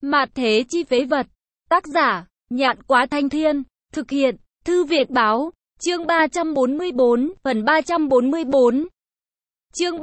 Mạt thế chi phế vật. Tác giả, Nhạn Quá Thanh Thiên. Thực hiện, Thư Việt Báo. Chương 344, phần 344. Chương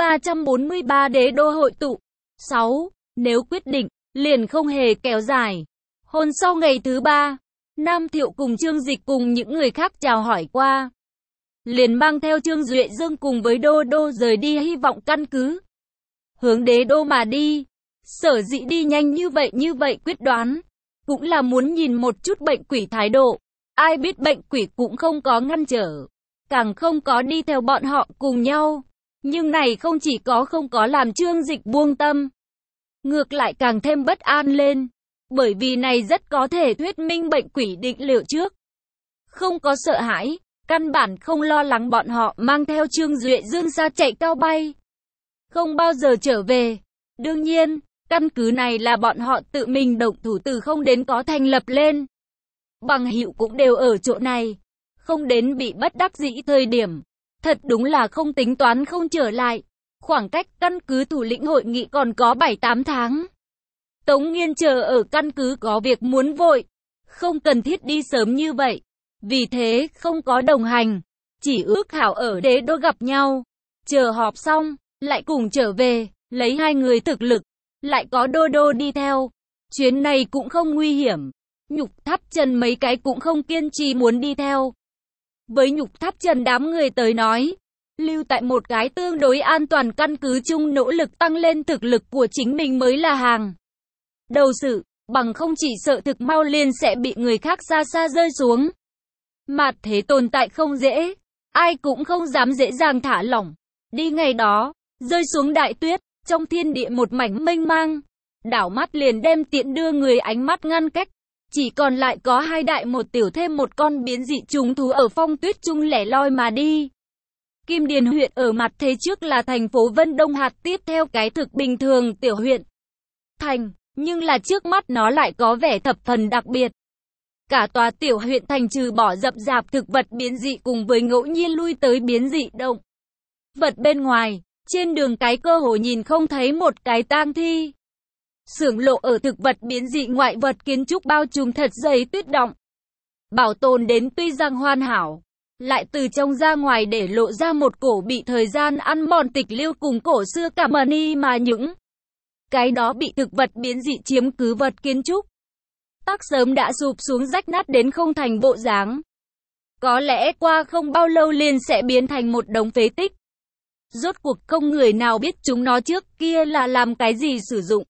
343 Đế đô hội tụ. 6. Nếu quyết định, liền không hề kéo dài. Hôm sau ngày thứ 3, Nam Thiệu cùng Trương Dịch cùng những người khác chào hỏi qua. Liền mang theo Trương Duệ Dương cùng với Đô Đô rời đi hy vọng căn cứ. Hướng đế đô mà đi. Sở dĩ đi nhanh như vậy quyết đoán. Cũng là muốn nhìn một chút bệnh quỷ thái độ. Ai biết bệnh quỷ cũng không có ngăn trở. Càng không có đi theo bọn họ cùng nhau. Nhưng này không chỉ không có làm Trương Dịch buông tâm. Ngược lại càng thêm bất an lên. Bởi vì này rất có thể thuyết minh bệnh quỷ định liệu trước. Không có sợ hãi. Căn bản không lo lắng bọn họ mang theo Trương Duệ Dương xa chạy cao bay. Không bao giờ trở về. Đương nhiên, căn cứ này là bọn họ tự mình động thủ từ không đến có thành lập lên. Bằng hữu cũng đều ở chỗ này. Không đến bị bất đắc dĩ thời điểm. Thật đúng là không tính toán không trở lại. Khoảng cách căn cứ thủ lĩnh hội nghị còn có 7-8 tháng. Tống Nghiên chờ ở căn cứ có việc muốn vội. Không cần thiết đi sớm như vậy. Vì thế không có đồng hành. Chỉ ước hảo ở đế đô gặp nhau. Chờ họp xong, lại cùng trở về. Lấy hai người thực lực. Lại có Đô Đô đi theo. Chuyến này cũng không nguy hiểm. Nhục Tháp Trần mấy cái cũng không kiên trì muốn đi theo. Với Nhục Tháp Trần đám người tới nói. Lưu tại một cái tương đối an toàn căn cứ chung nỗ lực tăng lên thực lực của chính mình mới là hàng đầu sự. Bằng không chỉ sợ thực mau liền sẽ bị người khác xa xa rơi xuống. Mạt thế tồn tại không dễ. Ai cũng không dám dễ dàng thả lỏng. Đi ngày đó, rơi xuống đại tuyết. Trong thiên địa một mảnh mênh mang. Đảo mắt liền đem tiện đưa người ánh mắt ngăn cách. Chỉ còn lại có hai đại một tiểu thêm một con biến dị trùng thú ở phong tuyết trung lẻ loi mà đi. Kim Điền huyện ở mặt thế trước là thành phố Vân Đông hạt tiếp theo cái thực bình thường tiểu huyện. Thành, nhưng là trước mắt nó lại có vẻ thập phần đặc biệt. Cả tòa tiểu huyện thành trừ bỏ rậm rạp thực vật biến dị cùng với ngẫu nhiên lui tới biến dị động vật bên ngoài, trên đường cái cơ hồ nhìn không thấy một cái tang thi. Xưởng lộ ở thực vật biến dị ngoại vật kiến trúc bao trùm thật dày tuyết động. Bảo tồn đến tuy rằng hoàn hảo, lại từ trong ra ngoài để lộ ra một cổ bị thời gian ăn mòn tịch liêu cùng cổ xưa cả mani mà những cái đó bị thực vật biến dị chiếm cứ vật kiến trúc. Tác sớm đã sụp xuống rách nát đến không thành bộ dáng. Có lẽ qua không bao lâu liền sẽ biến thành một đống phế tích. Rốt cuộc không người nào biết chúng nó trước kia là làm cái gì sử dụng.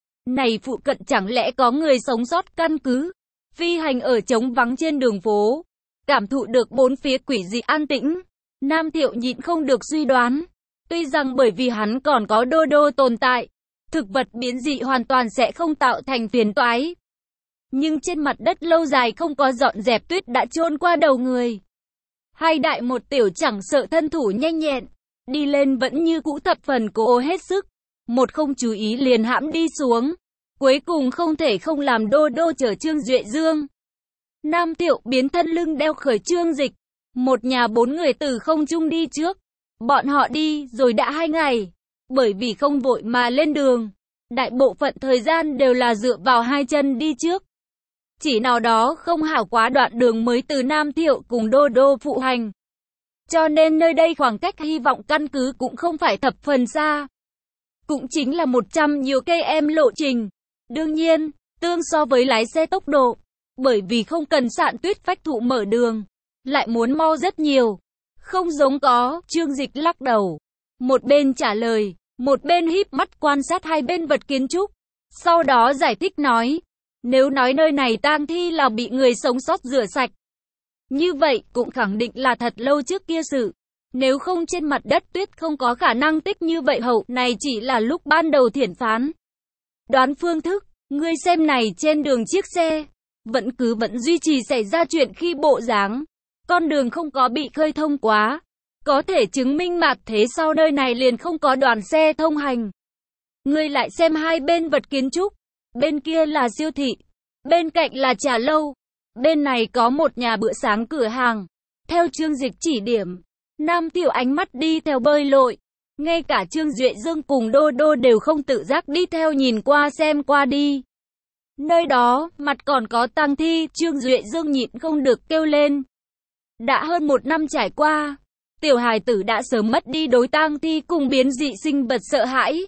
Này phụ cận chẳng lẽ có người sống sót căn cứ, phi hành ở trống vắng trên đường phố, cảm thụ được bốn phía quỷ dị an tĩnh. Nam Thiệu nhịn không được suy đoán, tuy rằng bởi vì hắn còn có Đô Đô tồn tại, thực vật biến dị hoàn toàn sẽ không tạo thành phiền toái. Nhưng trên mặt đất lâu dài không có dọn dẹp tuyết đã chôn qua đầu người. Hai đại một tiểu chẳng sợ thân thủ nhanh nhẹn, đi lên vẫn như cũ thập phần cố hết sức. Một không chú ý liền hãm đi xuống. Cuối cùng không thể không làm Đô Đô chở Trương Duệ Dương. Nam Thiệu biến thân lưng đeo khởi Trương Dịch. Một nhà bốn người từ không trung đi trước. Bọn họ đi rồi đã 2 ngày. Bởi vì không vội mà lên đường. Đại bộ phận thời gian đều là dựa vào hai chân đi trước. Chỉ nào đó không hảo quá đoạn đường mới từ Nam Thiệu cùng Đô Đô phụ hành. Cho nên nơi đây khoảng cách hy vọng căn cứ cũng không phải thập phần xa. Cũng chính là 100 nhiều km lộ trình. Đương nhiên, tương so với lái xe tốc độ. Bởi vì không cần sạn tuyết phách thụ mở đường. Lại muốn mau rất nhiều. Không giống có, Trương Dịch lắc đầu. Một bên trả lời, một bên híp mắt quan sát hai bên vật kiến trúc. Sau đó giải thích nói. Nếu nói nơi này tang thi là bị người sống sót rửa sạch. Như vậy cũng khẳng định là thật lâu trước kia sự. Nếu không trên mặt đất tuyết không có khả năng tích như vậy hậu này chỉ là lúc ban đầu thiển phán. Đoán phương thức, ngươi xem này trên đường chiếc xe. Vẫn duy trì xảy ra chuyện khi bộ dáng. Con đường không có bị khơi thông quá. Có thể chứng minh mạt thế sau nơi này liền không có đoàn xe thông hành. Ngươi lại xem hai bên vật kiến trúc. Bên kia là siêu thị. Bên cạnh là trà lâu. Bên này có một nhà bữa sáng cửa hàng. Theo Trương Dịch chỉ điểm. Nam Thiệu ánh mắt đi theo bơi lội. Ngay cả Trương Duệ Dương cùng Đô Đô đều không tự giác đi theo nhìn qua xem qua đi. Nơi đó, mặt còn có tang thi, Trương Duệ Dương nhịn không được kêu lên. Đã hơn 1 năm trải qua, tiểu hài tử đã sớm mất đi đối tang thi cùng biến dị sinh vật sợ hãi.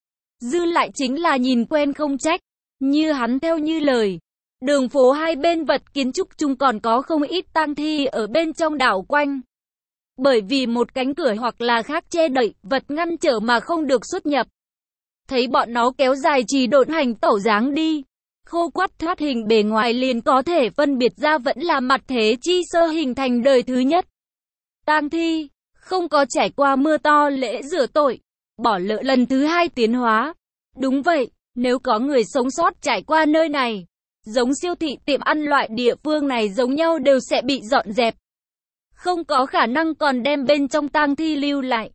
Dư lại chính là nhìn quen không trách, như hắn theo như lời. Đường phố hai bên vật kiến trúc chung còn có không ít tang thi ở bên trong đảo quanh. Bởi vì một cánh cửa hoặc là khác che đậy, vật ngăn trở mà không được xuất nhập. Thấy bọn nó kéo dài trì độn hành tẩu dáng đi, khô quắt thoát hình bề ngoài liền có thể phân biệt ra vẫn là mặt thế chi sơ hình thành đời thứ nhất. Tang thi, không có trải qua mưa to lễ rửa tội, bỏ lỡ lần thứ 2 tiến hóa. Đúng vậy, nếu có người sống sót trải qua nơi này, giống siêu thị tiệm ăn loại địa phương này giống nhau đều sẽ bị dọn dẹp. Không có khả năng còn đem bên trong tang thi lưu lại.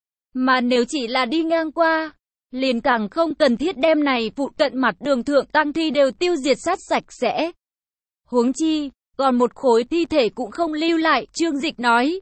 Mà nếu chỉ là đi ngang qua, liền càng không cần thiết đem này phụ cận mặt đường thượng tang thi đều tiêu diệt sát sạch sẽ. Huống chi, còn một khối thi thể cũng không lưu lại, Trương Dịch nói.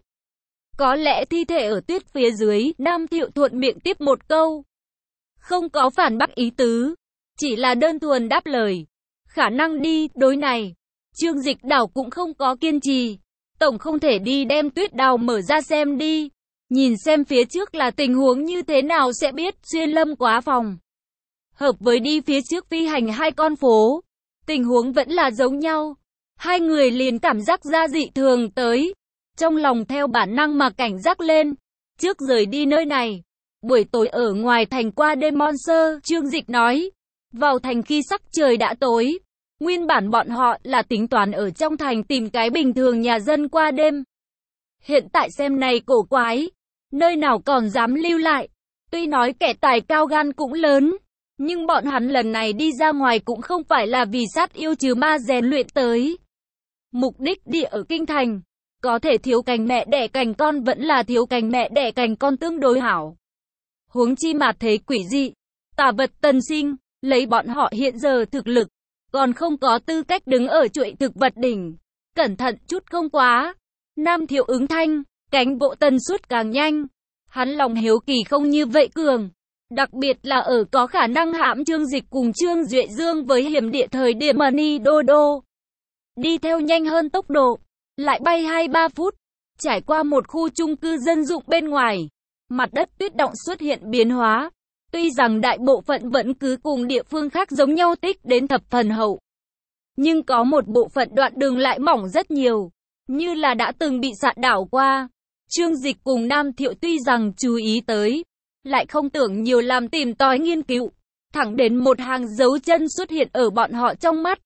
Có lẽ thi thể ở tuyết phía dưới, Nam Thiệu thuận miệng tiếp một câu. Không có phản bác ý tứ, chỉ là đơn thuần đáp lời. Khả năng đi, đối này. Trương Dịch đảo cũng không có kiên trì. Tổng không thể đi đem tuyết đào mở ra xem đi. Nhìn xem phía trước là tình huống như thế nào sẽ biết, xuyên lâm quá phòng. Hợp với đi phía trước phi hành 2 con phố. Tình huống vẫn là giống nhau. Hai người liền cảm giác ra dị thường tới. Trong lòng theo bản năng mà cảnh giác lên. Trước rời đi nơi này, buổi tối ở ngoài thành qua đêm Monster, Trương Dịch nói. Vào thành khi sắc trời đã tối. Nguyên bản bọn họ là tính toán ở trong thành tìm cái bình thường nhà dân qua đêm. Hiện tại xem này cổ quái, nơi nào còn dám lưu lại. Tuy nói kẻ tài cao gan cũng lớn, nhưng bọn hắn lần này đi ra ngoài cũng không phải là vì sát yêu trừ ma rèn luyện tới. Mục đích đi ở kinh thành, có thể thiếu cành mẹ đẻ cành con vẫn là thiếu cành mẹ đẻ cành con tương đối hảo. Huống chi mà thấy quỷ dị, tà vật tân sinh, lấy bọn họ hiện giờ thực lực, còn không có tư cách đứng ở chuỗi thực vật đỉnh. Cẩn thận chút không quá. Nam Thiệu ứng thanh, cánh bộ tần suất càng nhanh. Hắn lòng hiếu kỳ không như vậy cường. Đặc biệt là ở có khả năng hãm Trương Dịch cùng Trương Duệ Dương với hiểm địa thời điểm Money Đô Đô. Đi theo nhanh hơn tốc độ, lại bay 2-3 phút. Trải qua một khu chung cư dân dụng bên ngoài. Mặt đất tuyết động xuất hiện biến hóa. Tuy rằng đại bộ phận vẫn cứ cùng địa phương khác giống nhau tích đến thập phần hậu. Nhưng có một bộ phận đoạn đường lại mỏng rất nhiều. Như là đã từng bị sạt đảo qua. Trương Dịch cùng Nam Thiệu tuy rằng chú ý tới, lại không tưởng nhiều làm tìm tòi nghiên cứu. Thẳng đến một hàng dấu chân xuất hiện ở bọn họ trong mắt.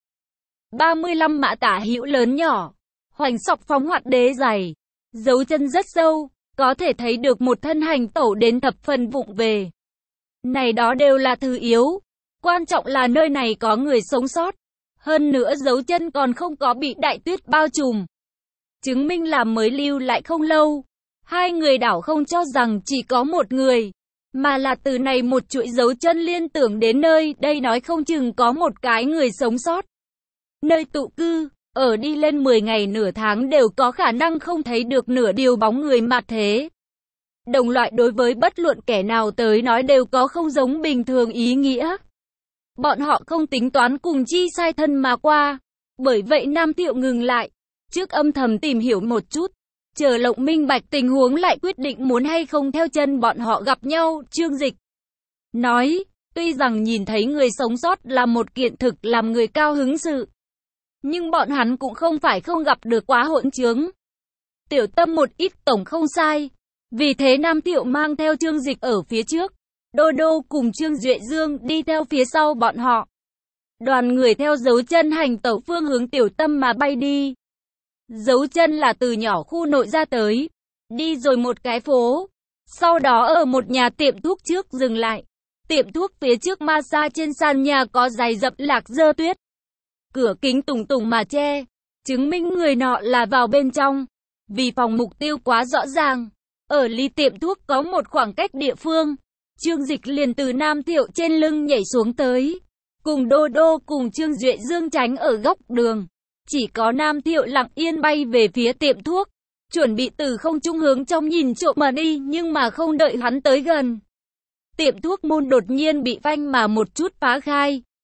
35 mã tả hữu lớn nhỏ. Hoành sọc phóng hoạt đế dày. Dấu chân rất sâu. Có thể thấy được một thân hành tẩu đến thập phần vụng về. Này đó đều là thứ yếu. Quan trọng là nơi này có người sống sót. Hơn nữa dấu chân còn không có bị đại tuyết bao trùm. Chứng minh là mới lưu lại không lâu. Hai người đảo không cho rằng chỉ có một người. Mà là từ này một chuỗi dấu chân liên tưởng đến nơi đây nói không chừng có một cái người sống sót. Nơi tụ cư, ở đi lên 10 ngày nửa tháng đều có khả năng không thấy được nửa điều bóng người mặt thế. Đồng loại đối với bất luận kẻ nào tới nói đều có không giống bình thường ý nghĩa. Bọn họ không tính toán cùng chi sai thân mà qua. Bởi vậy Nam Thiệu ngừng lại. Trước âm thầm tìm hiểu một chút. Chờ lộng minh bạch tình huống lại quyết định muốn hay không theo chân bọn họ gặp nhau. Trương Dịch nói, tuy rằng nhìn thấy người sống sót là một kiện thực làm người cao hứng sự. Nhưng bọn hắn cũng không phải không gặp được quá hỗn chướng. Tiểu tâm một ít tổng không sai. Vì thế Nam Thiệu mang theo Trương Dịch ở phía trước. Đô Đô cùng Trương Duệ Dương đi theo phía sau bọn họ. Đoàn người theo dấu chân hành tẩu phương hướng Tiểu Tâm mà bay đi. Dấu chân là từ nhỏ khu nội ra tới. Đi rồi một cái phố. Sau đó ở một nhà tiệm thuốc trước dừng lại. Tiệm thuốc phía trước massage trên sàn nhà có dày dập lạc dơ tuyết. Cửa kính tùng tùng mà che. Chứng minh người nọ là vào bên trong. Vì phòng mục tiêu quá rõ ràng. Ở ly tiệm thuốc có một khoảng cách địa phương. Trương Dịch liền từ Nam Thiệu trên lưng nhảy xuống tới. Cùng Đô Đô cùng Trương Duệ Dương tránh ở góc đường. Chỉ có Nam Thiệu lặng yên bay về phía tiệm thuốc. Chuẩn bị từ không trung hướng trong nhìn trộm mà đi nhưng mà không đợi hắn tới gần. Tiệm thuốc môn đột nhiên bị phanh mà một chút phá khai.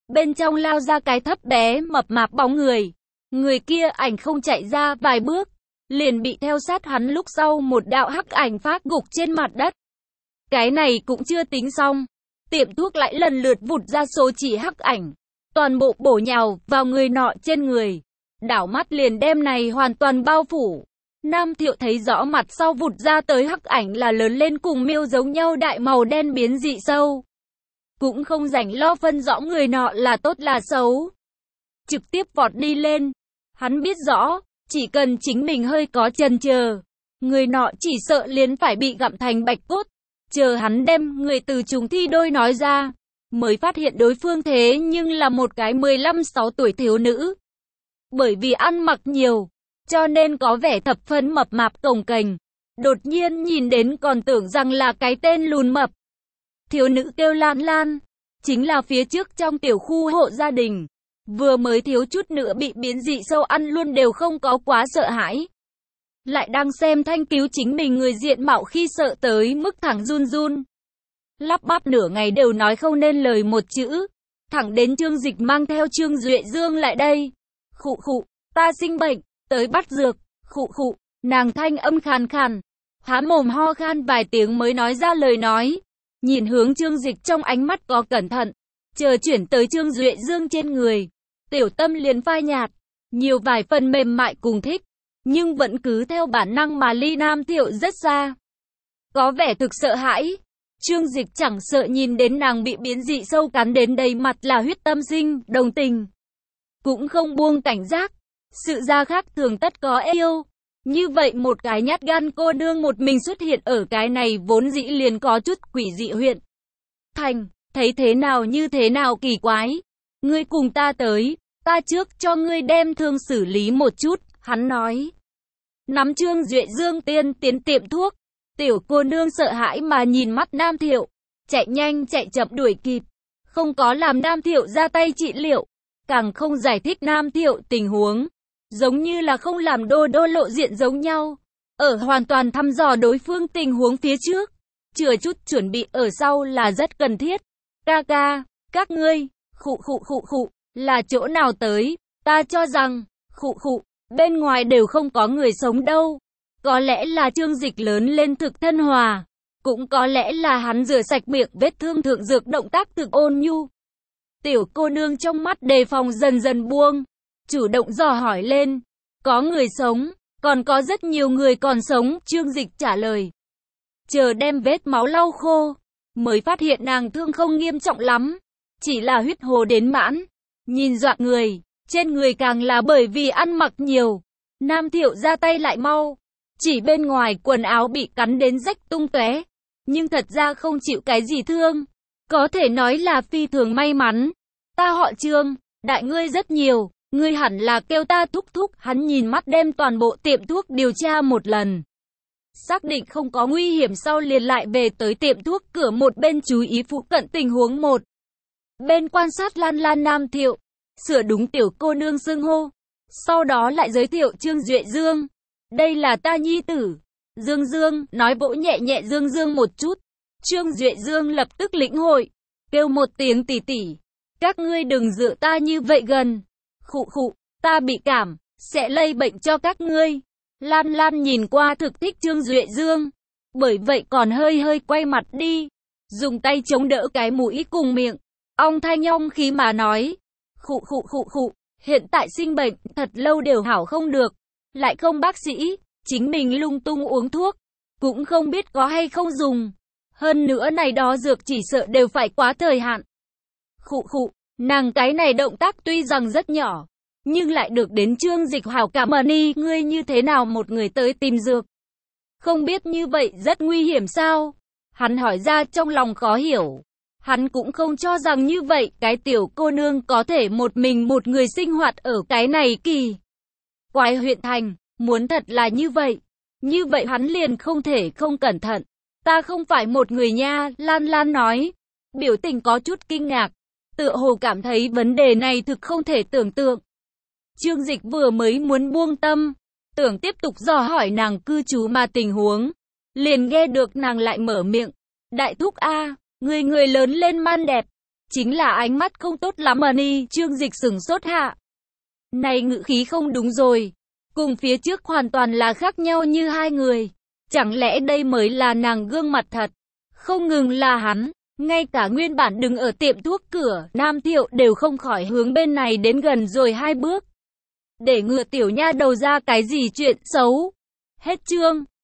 Bên trong lao ra cái thấp bé mập mạp bóng người. Người kia ảnh không chạy ra vài bước, liền bị theo sát hắn, lúc sau một đạo hắc ảnh phát gục trên mặt đất. Cái này cũng chưa tính xong. Tiệm thuốc lại lần lượt vụt ra số chỉ hắc ảnh. Toàn bộ bổ nhào vào người nọ trên người. Đảo mắt liền đem này hoàn toàn bao phủ. Nam Thiệu thấy rõ mặt sau vụt ra tới hắc ảnh là lớn lên cùng miêu giống nhau đại màu đen biến dị sâu. Cũng không rảnh lo phân rõ người nọ là tốt là xấu. Trực tiếp vọt đi lên. Hắn biết rõ, chỉ cần chính mình hơi có chần chờ, người nọ chỉ sợ liền phải bị gặm thành bạch cốt. Chờ hắn đem người từ trùng thi đôi nói ra, mới phát hiện đối phương thế nhưng là một cái 15-16 tuổi thiếu nữ. Bởi vì ăn mặc nhiều, cho nên có vẻ thập phân mập mạp cồng kềnh. Đột nhiên nhìn đến còn tưởng rằng là cái tên lùn mập. Thiếu nữ kêu Lan Lan, chính là phía trước trong tiểu khu hộ gia đình. Vừa mới thiếu chút nữa bị biến dị sâu ăn luôn đều không có quá sợ hãi. Lại đang xem Thanh cứu chính mình người diện mạo khi sợ tới mức thẳng run run. Lắp bắp nửa ngày đều nói không nên lời một chữ. Thẳng đến Trương Dịch mang theo Trương Duệ Dương lại đây. Khụ khụ, ta sinh bệnh, tới bắt dược. Khụ khụ, nàng thanh âm khàn khàn, há mồm ho khan vài tiếng mới nói ra lời nói. Nhìn hướng Trương Dịch trong ánh mắt có cẩn thận. Chờ chuyển tới Trương Duệ Dương trên người, tiểu tâm liền phai nhạt, nhiều vài phần mềm mại cùng thích, nhưng vẫn cứ theo bản năng mà ly Nam Thiệu rất xa. Có vẻ thực sợ hãi. Trương Dịch chẳng sợ nhìn đến nàng bị biến dị sâu cắn đến đầy mặt là huyết tâm sinh, đồng tình. Cũng không buông cảnh giác. Sự ra khác thường tất có yêu. Như vậy một cái nhát gan cô nương một mình xuất hiện ở cái này vốn dĩ liền có chút quỷ dị huyện thành, thấy thế nào như thế nào kỳ quái. Ngươi cùng ta tới, ta trước cho ngươi đem thương xử lý một chút, hắn nói. Nắm Trương Duệ Dương tiến tiệm thuốc. Tiểu cô nương sợ hãi mà nhìn mắt Nam Thiệu, chạy nhanh chạy chậm đuổi kịp. Không có làm Nam Thiệu ra tay trị liệu, càng không giải thích Nam Thiệu tình huống. Giống như là không làm đô lộ diện giống nhau. Ở hoàn toàn thăm dò đối phương tình huống phía trước, chừa chút chuẩn bị ở sau là rất cần thiết. Ca ca, các ngươi, khụ, là chỗ nào tới? Ta cho rằng, khụ, bên ngoài đều không có người sống đâu. Có lẽ là Trương Dịch lớn lên thực thân hòa, cũng có lẽ là hắn rửa sạch miệng vết thương thượng dược động tác thực ôn nhu. Tiểu cô nương trong mắt đề phòng dần dần buông, chủ động dò hỏi lên. Có người sống, còn có rất nhiều người còn sống, Trương Dịch trả lời. Chờ đem vết máu lau khô, mới phát hiện nàng thương không nghiêm trọng lắm, chỉ là huyết hồ đến mãn. Nhìn dọa người, trên người càng là bởi vì ăn mặc nhiều. Nam Thiệu ra tay lại mau, chỉ bên ngoài quần áo bị cắn đến rách tung tóe, nhưng thật ra không chịu cái gì thương. Có thể nói là phi thường may mắn. Ta họ Trương, đại ngươi rất nhiều, ngươi hẳn là kêu ta thúc thúc. Hắn nhìn mắt đem toàn bộ tiệm thuốc điều tra một lần. Xác định không có nguy hiểm sau liền lại về tới tiệm thuốc cửa một bên chú ý phụ cận tình huống một bên quan sát Lan Lan. Nam Thiệu sửa đúng tiểu cô nương xưng hô, sau đó lại giới thiệu Trương Duệ Dương. Đây là ta nhi tử, Dương, nói vỗ nhẹ nhẹ Dương một chút. Trương Duệ Dương lập tức lĩnh hội, kêu một tiếng tỷ tỷ. Các ngươi đừng dựa ta như vậy gần. Khụ, ta bị cảm, sẽ lây bệnh cho các ngươi. Lan Lan nhìn qua thực thích Trương Duệ Dương, bởi vậy còn hơi quay mặt đi, dùng tay chống đỡ cái mũi cùng miệng, ong thanh ong khí mà nói. Khụ, hiện tại sinh bệnh, thật lâu đều hảo không được, lại không bác sĩ, chính mình lung tung uống thuốc, cũng không biết có hay không dùng. Hơn nữa này đó dược chỉ sợ đều phải quá thời hạn. Khụ, nàng cái này động tác tuy rằng rất nhỏ, nhưng lại được đến Trương Dịch hảo cảm. Ni, ngươi như thế nào một người tới tìm dược? Không biết như vậy rất nguy hiểm sao? Hắn hỏi ra trong lòng khó hiểu. Hắn cũng không cho rằng như vậy cái tiểu cô nương có thể một mình một người sinh hoạt ở cái này kỳ quái huyện thành. Muốn thật là như vậy hắn liền không thể không cẩn thận. Ta không phải một người nha, Lan Lan nói, biểu tình có chút kinh ngạc, tựa hồ cảm thấy vấn đề này thực không thể tưởng tượng. Trương Dịch vừa mới muốn buông tâm, tưởng tiếp tục dò hỏi nàng cư trú mà tình huống, liền nghe được nàng lại mở miệng. Đại thúc a, người lớn lên man đẹp, Chính là ánh mắt không tốt lắm à ni, Trương Dịch sửng sốt hạ. Này ngữ khí không đúng rồi. Cùng phía trước hoàn toàn là khác nhau như hai người. Chẳng lẽ đây mới là nàng gương mặt thật? Không ngừng là hắn, ngay cả nguyên bản đứng ở tiệm thuốc cửa, Nam Thiệu đều không khỏi hướng bên này đến gần rồi 2 bước. Để ngừa tiểu nha đầu ra cái gì chuyện xấu. Hết chương.